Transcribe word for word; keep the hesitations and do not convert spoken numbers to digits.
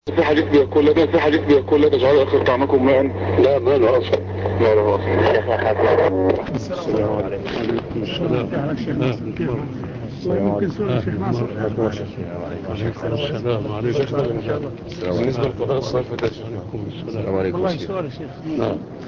في حديث بيقول لنا في حديث بيقول لنا اجعلوا اخر طعمكم ماء. لا ما له اصل ما له اصل. السلام عليكم. السلام. ممكن سؤال الشيخ ناصر. وعليكم السلام. وعليكم السلام. بالنسبه للقضاء الصرف ده. والله سؤال الشيخ.